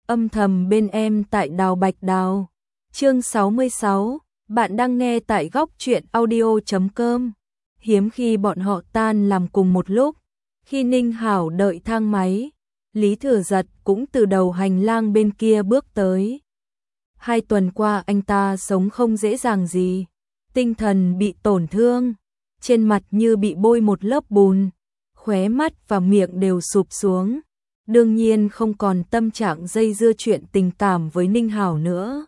âm thầm bên em tại Đào Bạch Đào. Chương 66, bạn đang nghe tại góc truyện audio.com. Hiếm khi bọn họ tan làm cùng một lúc. Khi Ninh Hảo đợi thang máy, Lý Thừa Giật cũng từ đầu hành lang bên kia bước tới. 2 tuần qua anh ta sống không dễ dàng gì, tinh thần bị tổn thương, trên mặt như bị bôi một lớp bùn, khóe mắt và miệng đều sụp xuống. Đương nhiên không còn tâm trạng dây dưa chuyện tình cảm với Ninh Hảo nữa.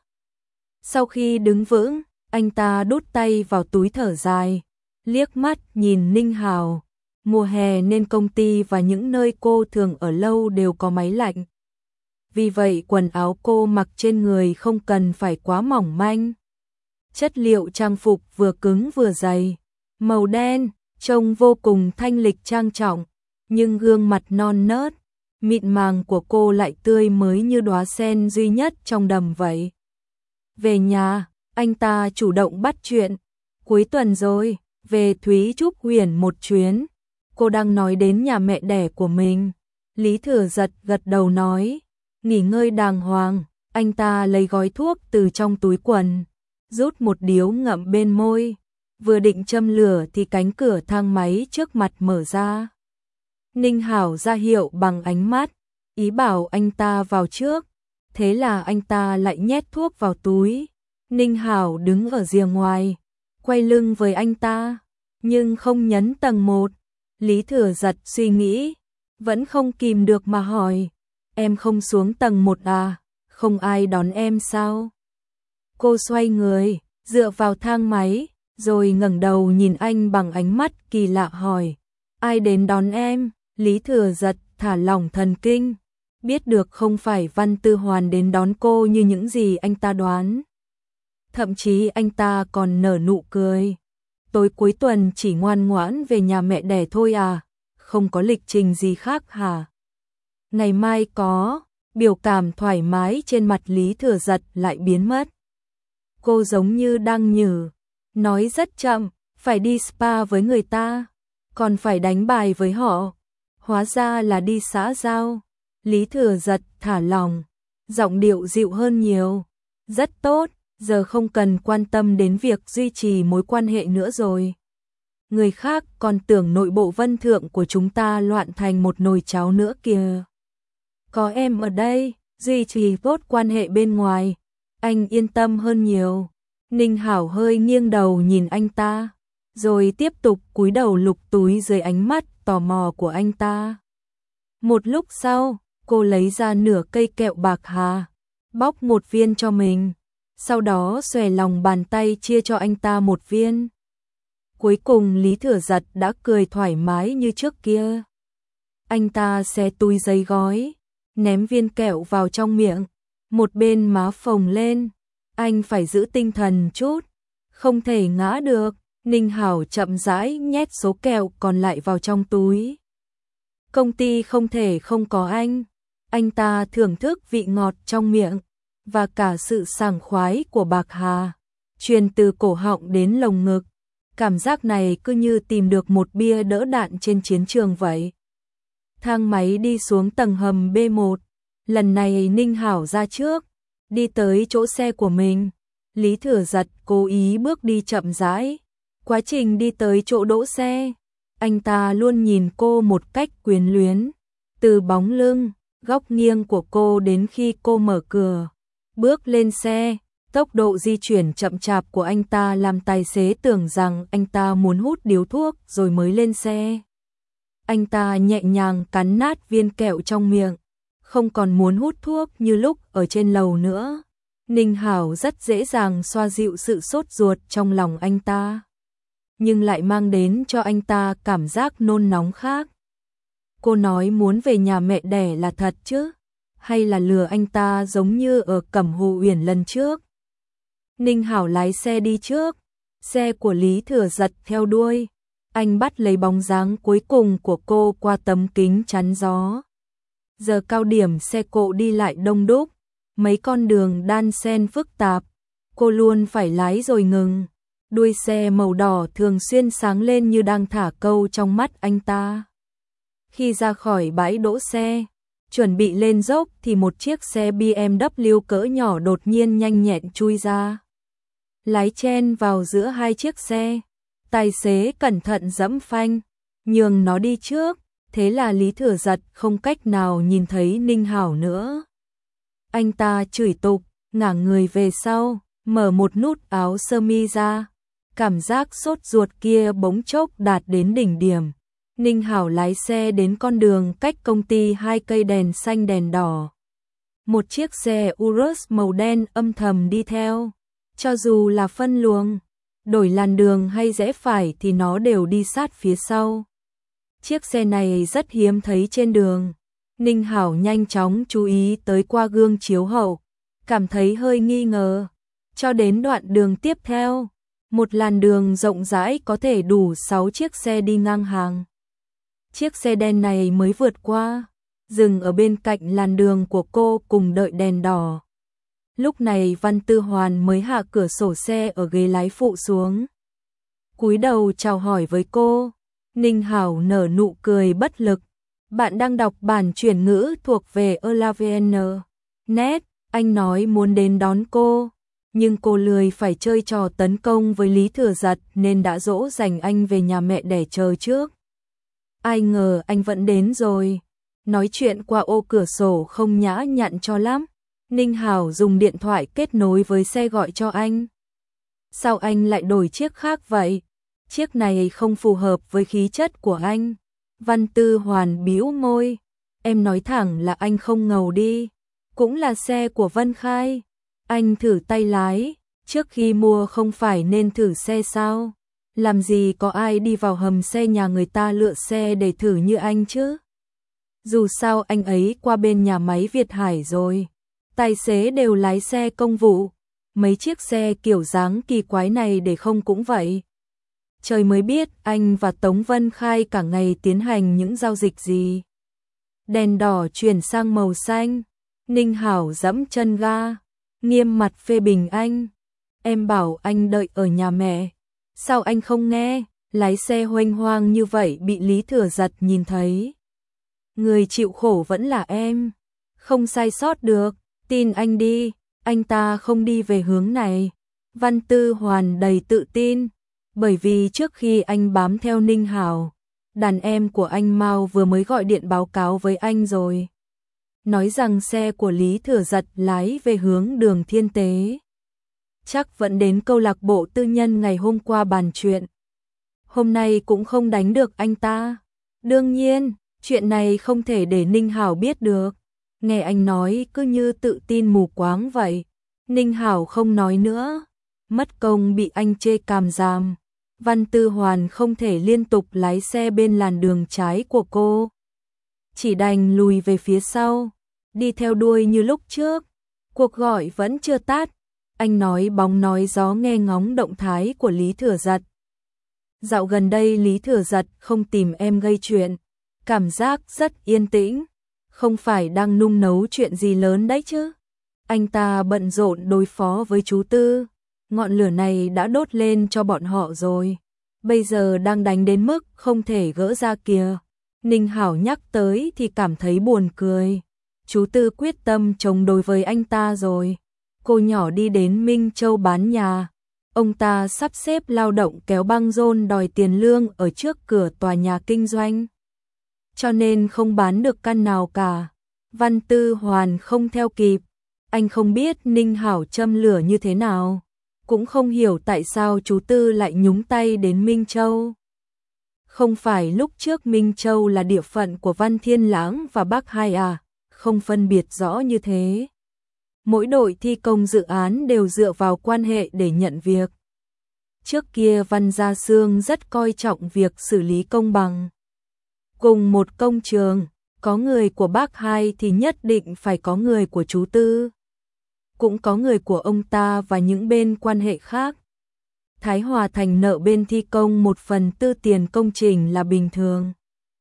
Sau khi đứng vững, anh ta đút tay vào túi thở dài, liếc mắt nhìn Ninh Hảo. Mùa hè nên công ty và những nơi cô thường ở lâu đều có máy lạnh. Vì vậy quần áo cô mặc trên người không cần phải quá mỏng manh. Chất liệu trang phục vừa cứng vừa dày, màu đen, trông vô cùng thanh lịch trang trọng, nhưng gương mặt non nớt, mịn màng của cô lại tươi mới như đóa sen duy nhất trong đầm vậy. Về nhà, anh ta chủ động bắt chuyện. Cuối tuần rồi, về Thúy Trúc Huyền một chuyến. Cô đang nói đến nhà mẹ đẻ của mình. Lý Thừa Giật gật đầu nói, nghỉ ngơi đàng hoàng. Anh ta lấy gói thuốc từ trong túi quần, rút một điếu ngậm bên môi. Vừa định châm lửa thì cánh cửa thang máy trước mặt mở ra. Ninh Hảo ra hiệu bằng ánh mắt, ý bảo anh ta vào trước. Thế là anh ta lại nhét thuốc vào túi. Ninh Hảo đứng ở rìa ngoài, quay lưng với anh ta, nhưng không nhấn tầng 1. Lý Thừa Giật suy nghĩ, vẫn không kìm được mà hỏi, em không xuống tầng 1 à, không ai đón em sao? Cô xoay người, dựa vào thang máy, rồi ngẩng đầu nhìn anh bằng ánh mắt kỳ lạ hỏi, ai đến đón em? Lý Thừa Giật thả lỏng thần kinh, biết được không phải Văn Tư Hoàn đến đón cô như những gì anh ta đoán. Thậm chí anh ta còn nở nụ cười. Tối cuối tuần chỉ ngoan ngoãn về nhà mẹ đẻ thôi à, không có lịch trình gì khác hả? Ngày mai có. Biểu cảm thoải mái trên mặt Lý Thừa Giật lại biến mất. Cô giống như đang nhử, nói rất chậm, phải đi spa với người ta, còn phải đánh bài với họ. Hóa ra là đi xã giao. Lý Thừa Giật thả lỏng, giọng điệu dịu hơn nhiều. Rất tốt, giờ không cần quan tâm đến việc duy trì mối quan hệ nữa rồi. Người khác còn tưởng nội bộ Vân Thượng của chúng ta loạn thành một nồi cháo nữa kìa. Có em ở đây, duy trì tốt quan hệ bên ngoài, anh yên tâm hơn nhiều. Ninh Hảo hơi nghiêng đầu nhìn anh ta, rồi tiếp tục cúi đầu lục túi dưới ánh mắt tò mò của anh ta. Một lúc sau, cô lấy ra nửa cây kẹo bạc hà, bóc một viên cho mình, sau đó xòe lòng bàn tay chia cho anh ta một viên. Cuối cùng Lý Thừa Giật đã cười thoải mái như trước kia. Anh ta xé túi giấy gói, ném viên kẹo vào trong miệng, một bên má phồng lên. Anh phải giữ tinh thần chút, không thể ngã được. Ninh Hảo chậm rãi nhét số kẹo còn lại vào trong túi. Công ty không thể không có anh. Anh ta thưởng thức vị ngọt trong miệng và cả sự sảng khoái của bạc hà, truyền từ cổ họng đến lồng ngực. Cảm giác này cứ như tìm được một bia đỡ đạn trên chiến trường vậy. Thang máy đi xuống tầng hầm B1. Lần này Ninh Hảo ra trước, đi tới chỗ xe của mình. Lý Thừa Giật cố ý bước đi chậm rãi. Quá trình đi tới chỗ đỗ xe, anh ta luôn nhìn cô một cách quyến luyến. Từ bóng lưng, góc nghiêng của cô đến khi cô mở cửa, bước lên xe, tốc độ di chuyển chậm chạp của anh ta làm tài xế tưởng rằng anh ta muốn hút điếu thuốc rồi mới lên xe. Anh ta nhẹ nhàng cắn nát viên kẹo trong miệng, không còn muốn hút thuốc như lúc ở trên lầu nữa. Ninh Hảo rất dễ dàng xoa dịu sự sốt ruột trong lòng anh ta, nhưng lại mang đến cho anh ta cảm giác nôn nóng khác. Cô nói muốn về nhà mẹ đẻ là thật chứ? Hay là lừa anh ta giống như ở Cẩm Hồ Uyển lần trước? Ninh Hảo lái xe đi trước, xe của Lý Thừa Giật theo đuôi. Anh bắt lấy bóng dáng cuối cùng của cô qua tấm kính chắn gió. Giờ cao điểm xe cộ đi lại đông đúc, mấy con đường đan xen phức tạp, cô luôn phải lái rồi ngừng. Đuôi xe màu đỏ thường xuyên sáng lên như đang thả câu trong mắt anh ta. Khi ra khỏi bãi đỗ xe, chuẩn bị lên dốc thì một chiếc xe BMW cỡ nhỏ đột nhiên nhanh nhẹn chui ra. Lái chen vào giữa hai chiếc xe, tài xế cẩn thận giẫm phanh, nhường nó đi trước, thế là Lý Thừa Giật không cách nào nhìn thấy Ninh Hảo nữa. Anh ta chửi tục, ngả người về sau, mở một nút áo sơ mi ra. Cảm giác sốt ruột kia bỗng chốc đạt đến đỉnh điểm. Ninh Hảo lái xe đến con đường cách công ty 2 cây đèn xanh đèn đỏ. Một chiếc xe Urus màu đen âm thầm đi theo. Cho dù là phân luồng, đổi làn đường hay rẽ phải thì nó đều đi sát phía sau. Chiếc xe này rất hiếm thấy trên đường. Ninh Hảo nhanh chóng chú ý tới qua gương chiếu hậu, cảm thấy hơi nghi ngờ. Cho đến đoạn đường tiếp theo, một làn đường rộng rãi có thể đủ 6 chiếc xe đi ngang hàng. Chiếc xe đen này mới vượt qua, dừng ở bên cạnh làn đường của cô cùng đợi đèn đỏ. Lúc này Văn Tư Hoàn mới hạ cửa sổ xe ở ghế lái phụ xuống. Cúi đầu chào hỏi với cô. Ninh Hảo nở nụ cười bất lực. Bạn đang đọc bản chuyển ngữ thuộc về ELAVN.net. Anh nói muốn đến đón cô, nhưng cô lười phải chơi trò tấn công với Lý Thừa Giật nên đã dỗ dành anh về nhà mẹ để chờ trước. Ai ngờ anh vẫn đến rồi. Nói chuyện qua ô cửa sổ không nhã nhặn cho lắm. Ninh Hảo dùng điện thoại kết nối với xe gọi cho anh. Sao anh lại đổi chiếc khác vậy? Chiếc này không phù hợp với khí chất của anh. Văn Tư Hoàn bĩu môi. Em nói thẳng là anh không ngầu đi. Cũng là xe của Vân Khai. Anh thử tay lái. Trước khi mua không phải nên thử xe sao? Làm gì có ai đi vào hầm xe nhà người ta lựa xe để thử như anh chứ? Dù sao anh ấy qua bên nhà máy Việt Hải rồi. Tài xế đều lái xe công vụ. Mấy chiếc xe kiểu dáng kỳ quái này để không cũng vậy. Trời mới biết anh và Tống Vân Khai cả ngày tiến hành những giao dịch gì. Đèn đỏ chuyển sang màu xanh. Ninh Hảo giẫm chân ga, nghiêm mặt phê bình anh. Em bảo anh đợi ở nhà mẹ. Sao anh không nghe? Lái xe huênh hoang như vậy bị Lý Thừa Giật nhìn thấy. Người chịu khổ vẫn là em. Không sai sót được. Tin anh đi. Anh ta không đi về hướng này. Văn Tư Hoàn đầy tự tin. Bởi vì trước khi anh bám theo Ninh Hảo, đàn em của anh Mao vừa mới gọi điện báo cáo với anh rồi. Nói rằng xe của Lý Thừa Giật lái về hướng đường Thiên Tế. Chắc vẫn đến câu lạc bộ tư nhân ngày hôm qua bàn chuyện. Hôm nay cũng không đánh được anh ta. Đương nhiên, chuyện này không thể để Ninh Hảo biết được. Nghe anh nói cứ như tự tin mù quáng vậy. Ninh Hảo không nói nữa. Mất công bị anh chê càm ràm. Văn Tư Hoàn không thể liên tục lái xe bên làn đường trái của cô. Chỉ đành lùi về phía sau, đi theo đuôi như lúc trước. Cuộc gọi vẫn chưa tắt. Anh nói bóng nói gió nghe ngóng động thái của Lý Thừa Giật. Dạo gần đây Lý Thừa Giật không tìm em gây chuyện. Cảm giác rất yên tĩnh. Không phải đang nung nấu chuyện gì lớn đấy chứ. Anh ta bận rộn đối phó với chú Tư. Ngọn lửa này đã đốt lên cho bọn họ rồi. Bây giờ đang đánh đến mức không thể gỡ ra kìa. Ninh Hảo nhắc tới thì cảm thấy buồn cười. Chú Tư quyết tâm chống đối với anh ta rồi. Cô nhỏ đi đến Minh Châu bán nhà. Ông ta sắp xếp lao động kéo băng rôn đòi tiền lương ở trước cửa tòa nhà kinh doanh. Cho nên không bán được căn nào cả. Văn Tư Hoàn không theo kịp. Anh không biết Ninh Hảo châm lửa như thế nào. Cũng không hiểu tại sao chú Tư lại nhúng tay đến Minh Châu. Không phải lúc trước Minh Châu là địa phận của Văn Thiên Lãng và Bắc Hai à, không phân biệt rõ như thế. Mỗi đội thi công dự án đều dựa vào quan hệ để nhận việc. Trước kia Văn Gia Sương rất coi trọng việc xử lý công bằng. Cùng một công trường, có người của Bắc Hai thì nhất định phải có người của chú Tư. Cũng có người của ông ta và những bên quan hệ khác. Thái Hòa Thành nợ bên thi công 1/4 tiền công trình là bình thường.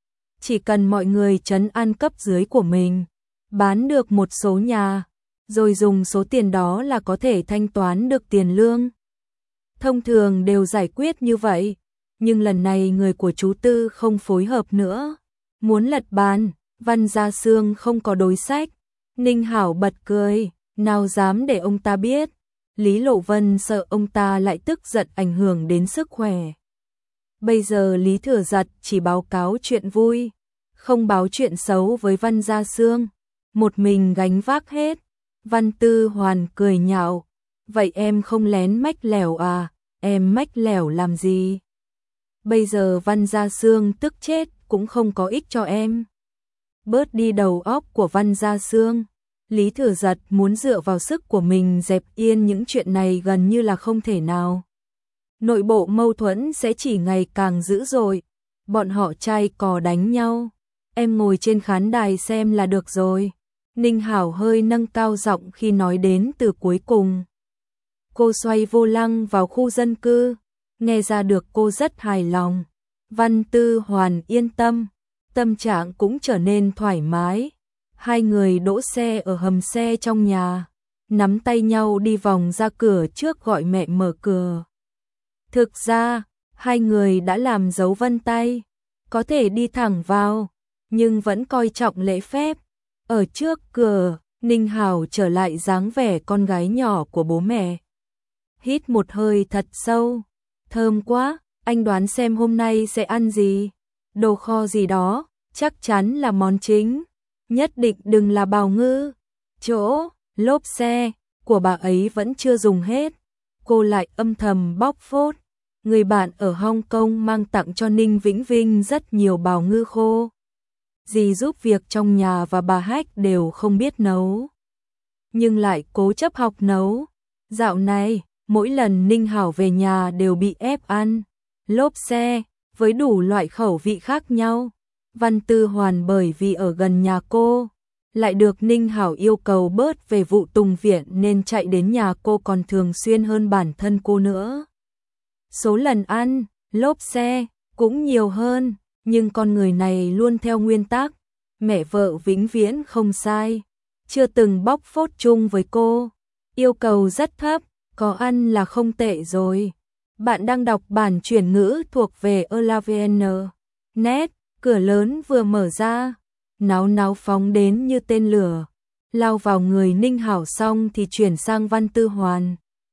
Chỉ cần mọi người trấn an cấp dưới của mình, bán được một số nhà, rồi dùng số tiền đó là có thể thanh toán được tiền lương. Thông thường đều giải quyết như vậy, nhưng lần này người của chú Tư không phối hợp nữa. Muốn lật bàn, Văn Gia Sương không có đối sách. Ninh Hảo bật cười, nào dám để ông ta biết. Lý Lộ Vân sợ ông ta lại tức giận ảnh hưởng đến sức khỏe. Bây giờ Lý Thừa Giật chỉ báo cáo chuyện vui, không báo chuyện xấu với Văn Gia Sương, một mình gánh vác hết. Văn Tư Hoàn cười nhạo, vậy em không lén mách lẻo à, em mách lẻo làm gì? Bây giờ Văn Gia Sương tức chết cũng không có ích cho em. Bớt đi đầu óc của Văn Gia Sương. Lý Thừa Giật muốn dựa vào sức của mình dẹp yên những chuyện này gần như là không thể nào. Nội bộ mâu thuẫn sẽ chỉ ngày càng dữ dội. Bọn họ trai cò đánh nhau. Em ngồi trên khán đài xem là được rồi. Ninh Hảo hơi nâng cao giọng khi nói đến từ cuối cùng. Cô xoay vô lăng vào khu dân cư. Nghe ra được cô rất hài lòng. Văn Tư Hoàn yên tâm. Tâm trạng cũng trở nên thoải mái. Hai người đỗ xe ở hầm xe trong nhà, nắm tay nhau đi vòng ra cửa trước gọi mẹ mở cửa. Thực ra, hai người đã làm dấu vân tay, có thể đi thẳng vào, nhưng vẫn coi trọng lễ phép. Ở trước cửa, Ninh Hảo trở lại dáng vẻ con gái nhỏ của bố mẹ. Hít một hơi thật sâu, thơm quá, anh đoán xem hôm nay sẽ ăn gì? Đồ kho gì đó, chắc chắn là món chính. Nhất định đừng là bào ngư. Chỗ, lốp xe của bà ấy vẫn chưa dùng hết. Cô lại âm thầm bóc phốt. Người bạn ở Hong Kong mang tặng cho Ninh Vĩnh Vinh rất nhiều bào ngư khô. Dì giúp việc trong nhà và bà Hách đều không biết nấu, nhưng lại cố chấp học nấu. Dạo này, mỗi lần Ninh Hảo về nhà đều bị ép ăn lốp xe với đủ loại khẩu vị khác nhau. Văn Tư Hoàn bởi vì ở gần nhà cô, lại được Ninh Hảo yêu cầu bớt về vụ tùng viện nên chạy đến nhà cô còn thường xuyên hơn bản thân cô nữa. Số lần ăn lốp xe cũng nhiều hơn, nhưng con người này luôn theo nguyên tắc, mẹ vợ vĩnh viễn không sai, chưa từng bóc phốt chung với cô. Yêu cầu rất thấp, có ăn là không tệ rồi. Bạn đang đọc bản chuyển ngữ thuộc về ELAVN. Net. Cửa lớn vừa mở ra, náo náo phóng đến như tên lửa, lao vào người Ninh Hảo xong thì chuyển sang Văn Tư Hoàn.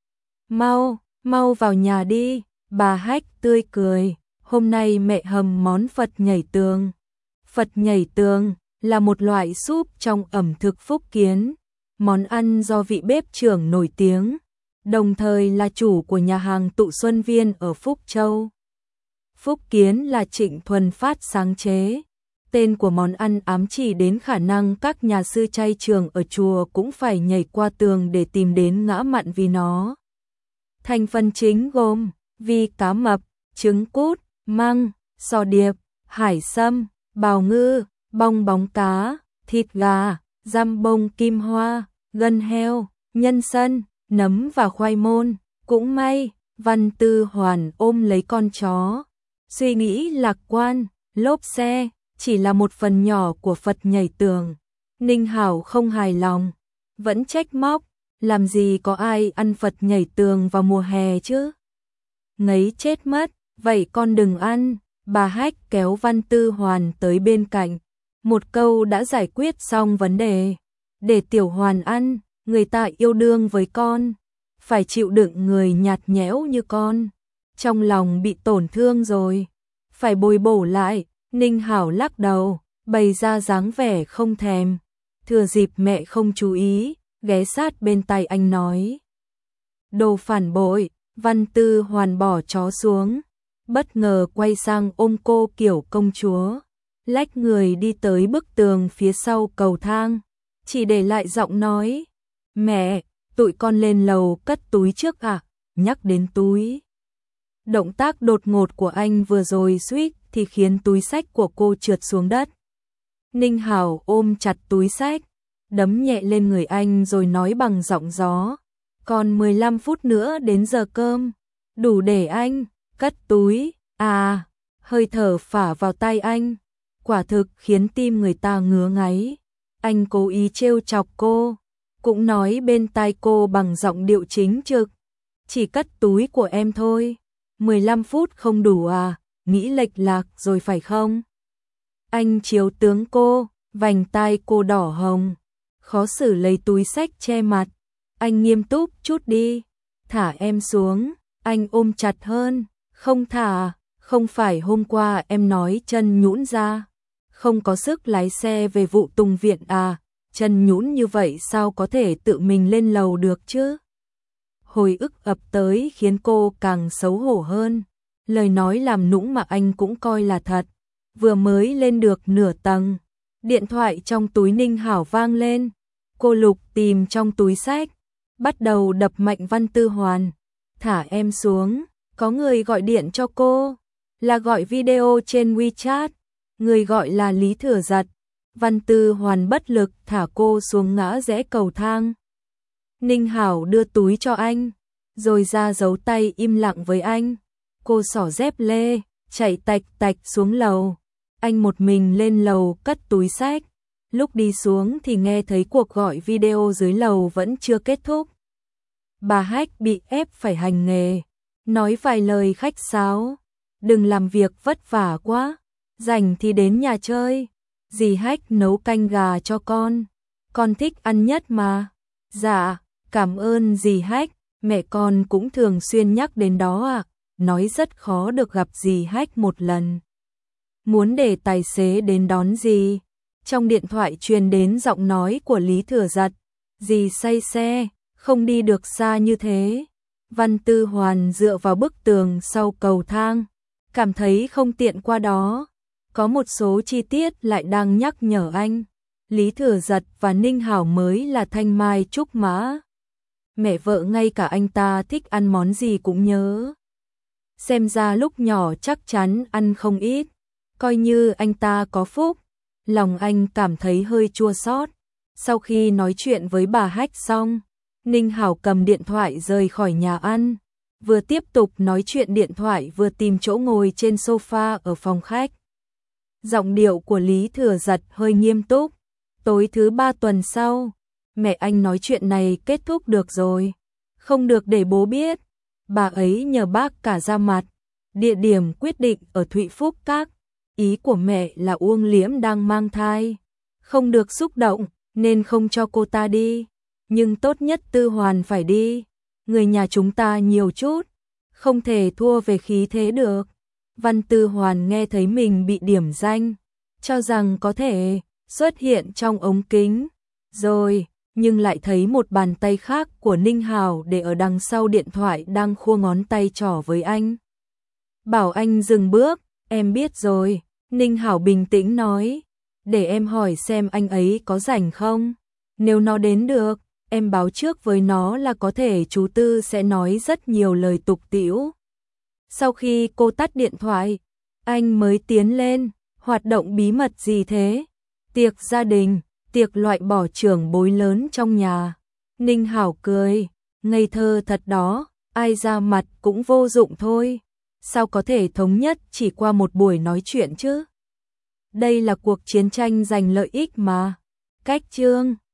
Mau, mau vào nhà đi, bà Hách tươi cười, hôm nay mẹ hầm món Phật nhảy tường. Phật nhảy tường là một loại súp trong ẩm thực Phúc Kiến, món ăn do vị bếp trưởng nổi tiếng, đồng thời là chủ của nhà hàng Tụ Xuân Viên ở Phúc Châu. Phúc Kiến là Trịnh Thuần Phát sáng chế. Tên của món ăn ám chỉ đến khả năng các nhà sư chay trường ở chùa cũng phải nhảy qua tường để tìm đến ngã mặn vì nó. Thành phần chính gồm vi cá mập, trứng cút, măng, sò điệp, hải sâm, bào ngư, bong bóng cá, thịt gà, giam bông kim hoa, gân heo, nhân sâm, nấm và khoai môn. Cũng may, Văn Tư Hoàn ôm lấy con chó. Suy nghĩ lạc quan, lốp xe chỉ là một phần nhỏ của Phật nhảy tường. Ninh Hảo không hài lòng, vẫn trách móc, làm gì có ai ăn Phật nhảy tường vào mùa hè chứ? Ngấy chết mất, vậy con đừng ăn. Bà Hách kéo Văn Tư Hoàn tới bên cạnh, một câu đã giải quyết xong vấn đề. Để Tiểu Hoàn ăn, người ta yêu đương với con, phải chịu đựng người nhạt nhẽo như con. Trong lòng bị tổn thương rồi, phải bồi bổ lại. Ninh Hảo lắc đầu, bày ra dáng vẻ không thèm. Thừa dịp mẹ không chú ý, ghé sát bên tai anh nói. Đồ phản bội. Văn Tư Hoàn bỏ chó xuống, bất ngờ quay sang ôm cô kiểu công chúa, lách người đi tới bức tường phía sau cầu thang, chỉ để lại giọng nói. Mẹ, tụi con lên lầu cất túi trước à? Nhắc đến túi, động tác đột ngột của anh vừa rồi suýt thì khiến túi xách của cô trượt xuống đất. Ninh Hảo ôm chặt túi xách, đấm nhẹ lên người anh rồi nói bằng giọng gió. Còn 15 phút nữa đến giờ cơm, đủ để anh cất túi. À, hơi thở phả vào tay anh, quả thực khiến tim người ta ngứa ngáy. Anh cố ý trêu chọc cô, cũng nói bên tai cô bằng giọng điệu chính trực. Chỉ cất túi của em thôi, 15 phút không đủ à, nghĩ lệch lạc rồi phải không? Anh chiếu tướng cô, Vành tai cô đỏ hồng, khó xử lấy túi xách che mặt. Anh nghiêm túc chút đi, thả em xuống. Anh ôm chặt hơn, không thả, không phải hôm qua em nói chân nhũn ra, không có sức lái xe về vụ Tùng Viện à, chân nhũn như vậy sao có thể tự mình lên lầu được chứ? Hồi ức ập tới khiến cô càng xấu hổ hơn, lời nói làm nũng mà anh cũng coi là thật. Vừa mới lên được nửa tầng, điện thoại trong túi Ninh Hảo vang lên, cô lục tìm trong túi xách, bắt đầu đập mạnh Văn Tư Hoàn. Thả em xuống, có người gọi điện cho cô, là gọi video trên WeChat, người gọi là Lý Thừa Giật. Văn Tư Hoàn bất lực thả cô xuống ngã rẽ cầu thang. Ninh Hảo đưa túi cho anh, rồi ra giấu tay im lặng với anh. Cô xỏ dép lê, chạy tạch tạch xuống lầu. Anh một mình lên lầu cất túi xách. Lúc đi xuống thì nghe thấy cuộc gọi video dưới lầu vẫn chưa kết thúc. Bà Hách bị ép phải hành nghề, nói vài lời khách sáo, đừng làm việc vất vả quá, rảnh thì đến nhà chơi, dì Hách nấu canh gà cho con thích ăn nhất mà. Dạ, cảm ơn dì Hách, mẹ con cũng thường xuyên nhắc đến đó ạ, nói rất khó được gặp dì Hách một lần. Muốn để tài xế đến đón dì. Trong điện thoại truyền đến giọng nói của Lý Thừa Giật, dì say xe, không đi được xa như thế. Văn Tư Hoàn dựa vào bức tường sau cầu thang, cảm thấy không tiện qua đó. Có một số chi tiết lại đang nhắc nhở anh. Lý Thừa Giật và Ninh Hảo mới là thanh mai trúc mã. Mẹ vợ ngay cả anh ta thích ăn món gì cũng nhớ. Xem ra lúc nhỏ chắc chắn ăn không ít. Coi như anh ta có phúc. Lòng anh cảm thấy hơi chua xót. Sau khi nói chuyện với bà Hách xong, Ninh Hảo cầm điện thoại rời khỏi nhà ăn, vừa tiếp tục nói chuyện điện thoại vừa tìm chỗ ngồi trên sofa ở phòng khách. Giọng điệu của Lý Thừa Giật hơi nghiêm túc. Tối thứ 3 tuần sau, mẹ anh nói chuyện này kết thúc được rồi, không được để bố biết. Bà ấy nhờ bác cả ra mặt. Địa điểm quyết định ở Thụy Phúc Các. Ý của mẹ là Uông Liễm đang mang thai, không được xúc động nên không cho cô ta đi, nhưng tốt nhất Tư Hoàn phải đi. Người nhà chúng ta nhiều chút, không thể thua về khí thế được. Văn Tư Hoàn nghe thấy mình bị điểm danh, cho rằng có thể xuất hiện trong ống kính, rồi, nhưng lại thấy một bàn tay khác của Ninh Hảo để ở đằng sau điện thoại đang khua ngón tay trỏ với anh. Bảo anh dừng bước, em biết rồi, Ninh Hảo bình tĩnh nói, để em hỏi xem anh ấy có rảnh không, nếu nó đến được, em báo trước với nó là có thể chú Tư sẽ nói rất nhiều lời tục tĩu. Sau khi cô tắt điện thoại, anh mới tiến lên, hoạt động bí mật gì thế? Tiệc gia đình, tiệc loại bỏ trưởng bối lớn trong nhà. Ninh Hảo cười, ngây thơ thật đó, ai ra mặt cũng vô dụng thôi. Sao có thể thống nhất chỉ qua một buổi nói chuyện chứ? Đây là cuộc chiến tranh giành lợi ích mà. Cách chương